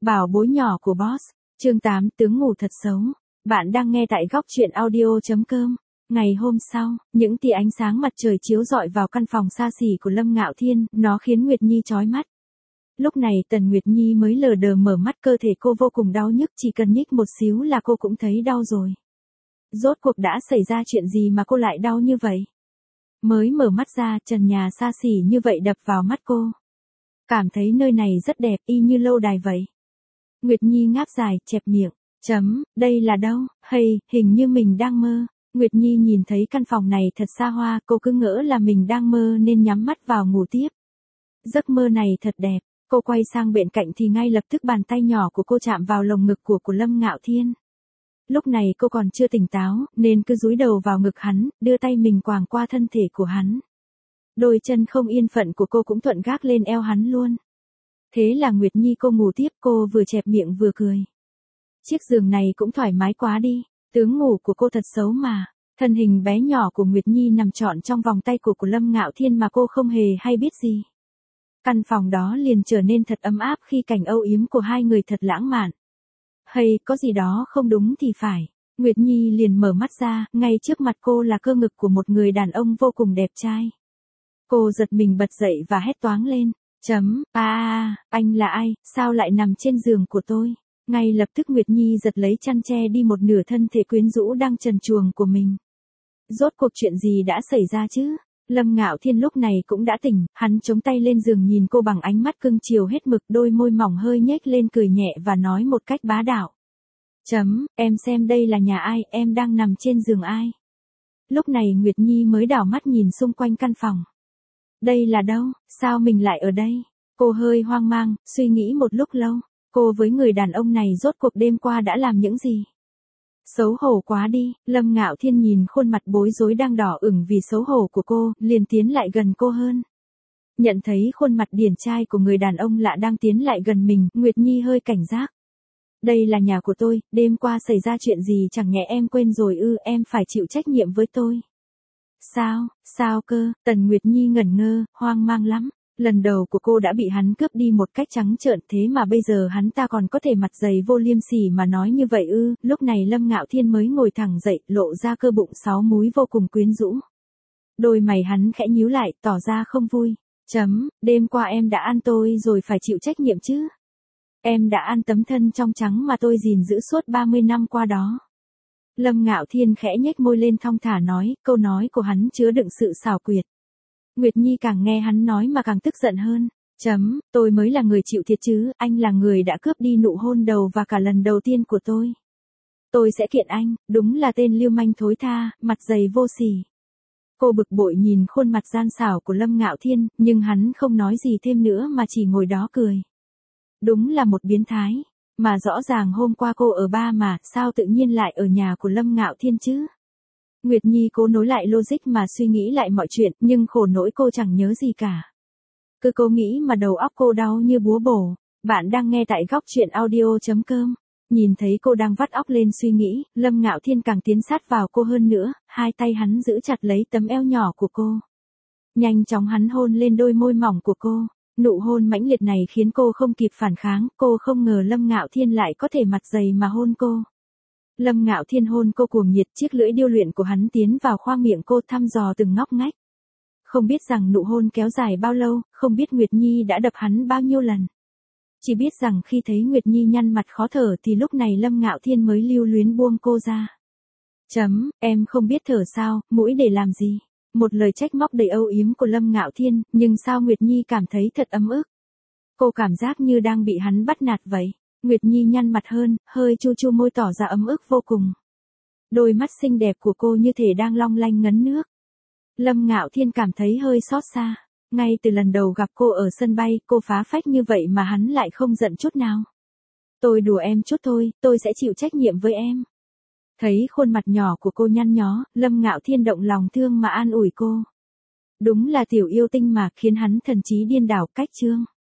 Bảo bối nhỏ của boss. Chương 8 tướng ngủ thật xấu. Bạn đang nghe tại góc truyện audio.com. Ngày hôm sau, những tia ánh sáng mặt trời chiếu rọi vào căn phòng xa xỉ của Lâm Ngạo Thiên, nó khiến Nguyệt Nhi chói mắt. Lúc này Tần Nguyệt Nhi mới lờ đờ mở mắt, cơ thể cô vô cùng đau nhức, chỉ cần nhích một xíu là cô cũng thấy đau rồi. Rốt cuộc đã xảy ra chuyện gì mà cô lại đau như vậy? Mới mở mắt ra, trần nhà xa xỉ như vậy đập vào mắt cô. Cảm thấy nơi này rất đẹp, y như lâu đài vậy. Nguyệt Nhi ngáp dài, chẹp miệng. Đây là đâu? Hình như mình đang mơ. Nguyệt Nhi nhìn thấy căn phòng này thật xa hoa, cô cứ ngỡ là mình đang mơ nên nhắm mắt vào ngủ tiếp. Giấc mơ này thật đẹp. Cô quay sang bên cạnh thì ngay lập tức bàn tay nhỏ của cô chạm vào lồng ngực của Lâm Ngạo Thiên. Lúc này cô còn chưa tỉnh táo, nên cứ dúi đầu vào ngực hắn, đưa tay mình quàng qua thân thể của hắn. Đôi chân không yên phận của cô cũng thuận gác lên eo hắn luôn. Thế là Nguyệt Nhi cô ngủ tiếp, cô vừa chẹp miệng vừa cười. Chiếc giường này cũng thoải mái quá đi, tướng ngủ của cô thật xấu mà. Thân hình bé nhỏ của Nguyệt Nhi nằm trọn trong vòng tay của Lâm Ngạo Thiên mà cô không hề hay biết gì. Căn phòng đó liền trở nên thật ấm áp khi cảnh âu yếm của hai người thật lãng mạn. Có gì đó không đúng thì phải. Nguyệt Nhi liền mở mắt ra, ngay trước mặt cô là cơ ngực của một người đàn ông vô cùng đẹp trai. Cô giật mình bật dậy và hét toáng lên. Anh là ai, sao lại nằm trên giường của tôi? Ngay lập tức Nguyệt Nhi giật lấy chăn che đi một nửa thân thể quyến rũ đang trần truồng của mình. Rốt cuộc chuyện gì đã xảy ra chứ? Lâm Ngạo Thiên lúc này cũng đã tỉnh, hắn chống tay lên giường nhìn cô bằng ánh mắt cưng chiều hết mực, đôi môi mỏng hơi nhếch lên cười nhẹ và nói một cách bá đạo. Em xem đây là nhà ai, em đang nằm trên giường ai? Lúc này Nguyệt Nhi mới đảo mắt nhìn xung quanh căn phòng. Đây là đâu, sao mình lại ở đây? Cô hơi hoang mang, suy nghĩ một lúc lâu, cô với người đàn ông này rốt cuộc đêm qua đã làm những gì? Xấu hổ quá đi. Lâm Ngạo Thiên nhìn khuôn mặt bối rối đang đỏ ửng vì xấu hổ của cô, liền tiến lại gần cô hơn. Nhận thấy khuôn mặt điển trai của người đàn ông lạ đang tiến lại gần mình, Nguyệt Nhi hơi cảnh giác. Đây là nhà của tôi, đêm qua xảy ra chuyện gì chẳng nhẽ em quên rồi ư? Em phải chịu trách nhiệm với tôi. Sao cơ? Tần Nguyệt Nhi ngẩn ngơ, hoang mang lắm. Lần đầu của cô đã bị hắn cướp đi một cách trắng trợn, thế mà bây giờ hắn ta còn có thể mặt dày vô liêm sỉ mà nói như vậy ư? Lúc này Lâm Ngạo Thiên mới ngồi thẳng dậy, lộ ra cơ bụng 6 múi vô cùng quyến rũ. Đôi mày hắn khẽ nhíu lại, tỏ ra không vui. Đêm qua em đã ăn tôi rồi, phải chịu trách nhiệm chứ? Em đã ăn tấm thân trong trắng mà tôi gìn giữ suốt 30 năm qua đó. Lâm Ngạo Thiên khẽ nhếch môi lên thong thả nói, câu nói của hắn chứa đựng sự xảo quyệt. Nguyệt Nhi càng nghe hắn nói mà càng tức giận hơn. Tôi mới là người chịu thiệt chứ, anh là người đã cướp đi nụ hôn đầu và cả lần đầu tiên của tôi. Tôi sẽ kiện anh, đúng là tên lưu manh thối tha, mặt dày vô sỉ. Cô bực bội nhìn khuôn mặt gian xảo của Lâm Ngạo Thiên, nhưng hắn không nói gì thêm nữa mà chỉ ngồi đó cười. Đúng là một biến thái, mà rõ ràng hôm qua cô ở bar mà, sao tự nhiên lại ở nhà của Lâm Ngạo Thiên chứ? Nguyệt Nhi cố nối lại logic mà suy nghĩ lại mọi chuyện, nhưng khổ nỗi cô chẳng nhớ gì cả. Cứ cố nghĩ mà đầu óc cô đau như búa bổ. Bạn đang nghe tại góc truyện audio.com. Nhìn thấy cô đang vắt óc lên suy nghĩ, Lâm Ngạo Thiên càng tiến sát vào cô hơn nữa, hai tay hắn giữ chặt lấy tấm eo nhỏ của cô. Nhanh chóng hắn hôn lên đôi môi mỏng của cô. Nụ hôn mãnh liệt này khiến cô không kịp phản kháng, cô không ngờ Lâm Ngạo Thiên lại có thể mặt dày mà hôn cô. Lâm Ngạo Thiên hôn cô cuồng nhiệt, chiếc lưỡi điêu luyện của hắn tiến vào khoang miệng cô thăm dò từng ngóc ngách. Không biết rằng nụ hôn kéo dài bao lâu, không biết Nguyệt Nhi đã đập hắn bao nhiêu lần. Chỉ biết rằng khi thấy Nguyệt Nhi nhăn mặt khó thở thì lúc này Lâm Ngạo Thiên mới lưu luyến buông cô ra. Em không biết thở sao, mũi để làm gì? Một lời trách móc đầy âu yếm của Lâm Ngạo Thiên, nhưng sao Nguyệt Nhi cảm thấy thật ấm ức. Cô cảm giác như đang bị hắn bắt nạt vậy. Nguyệt Nhi nhăn mặt hơn, hơi chu chu môi tỏ ra ấm ức vô cùng. Đôi mắt xinh đẹp của cô như thể đang long lanh ngấn nước. Lâm Ngạo Thiên cảm thấy hơi xót xa. Ngay từ lần đầu gặp cô ở sân bay, cô phá phách như vậy mà hắn lại không giận chút nào. Tôi đùa em chút thôi, tôi sẽ chịu trách nhiệm với em. Thấy khuôn mặt nhỏ của cô nhăn nhó, Lâm Ngạo Thiên động lòng thương mà an ủi cô. Đúng là tiểu yêu tinh mà, khiến hắn thần trí điên đảo cách chương.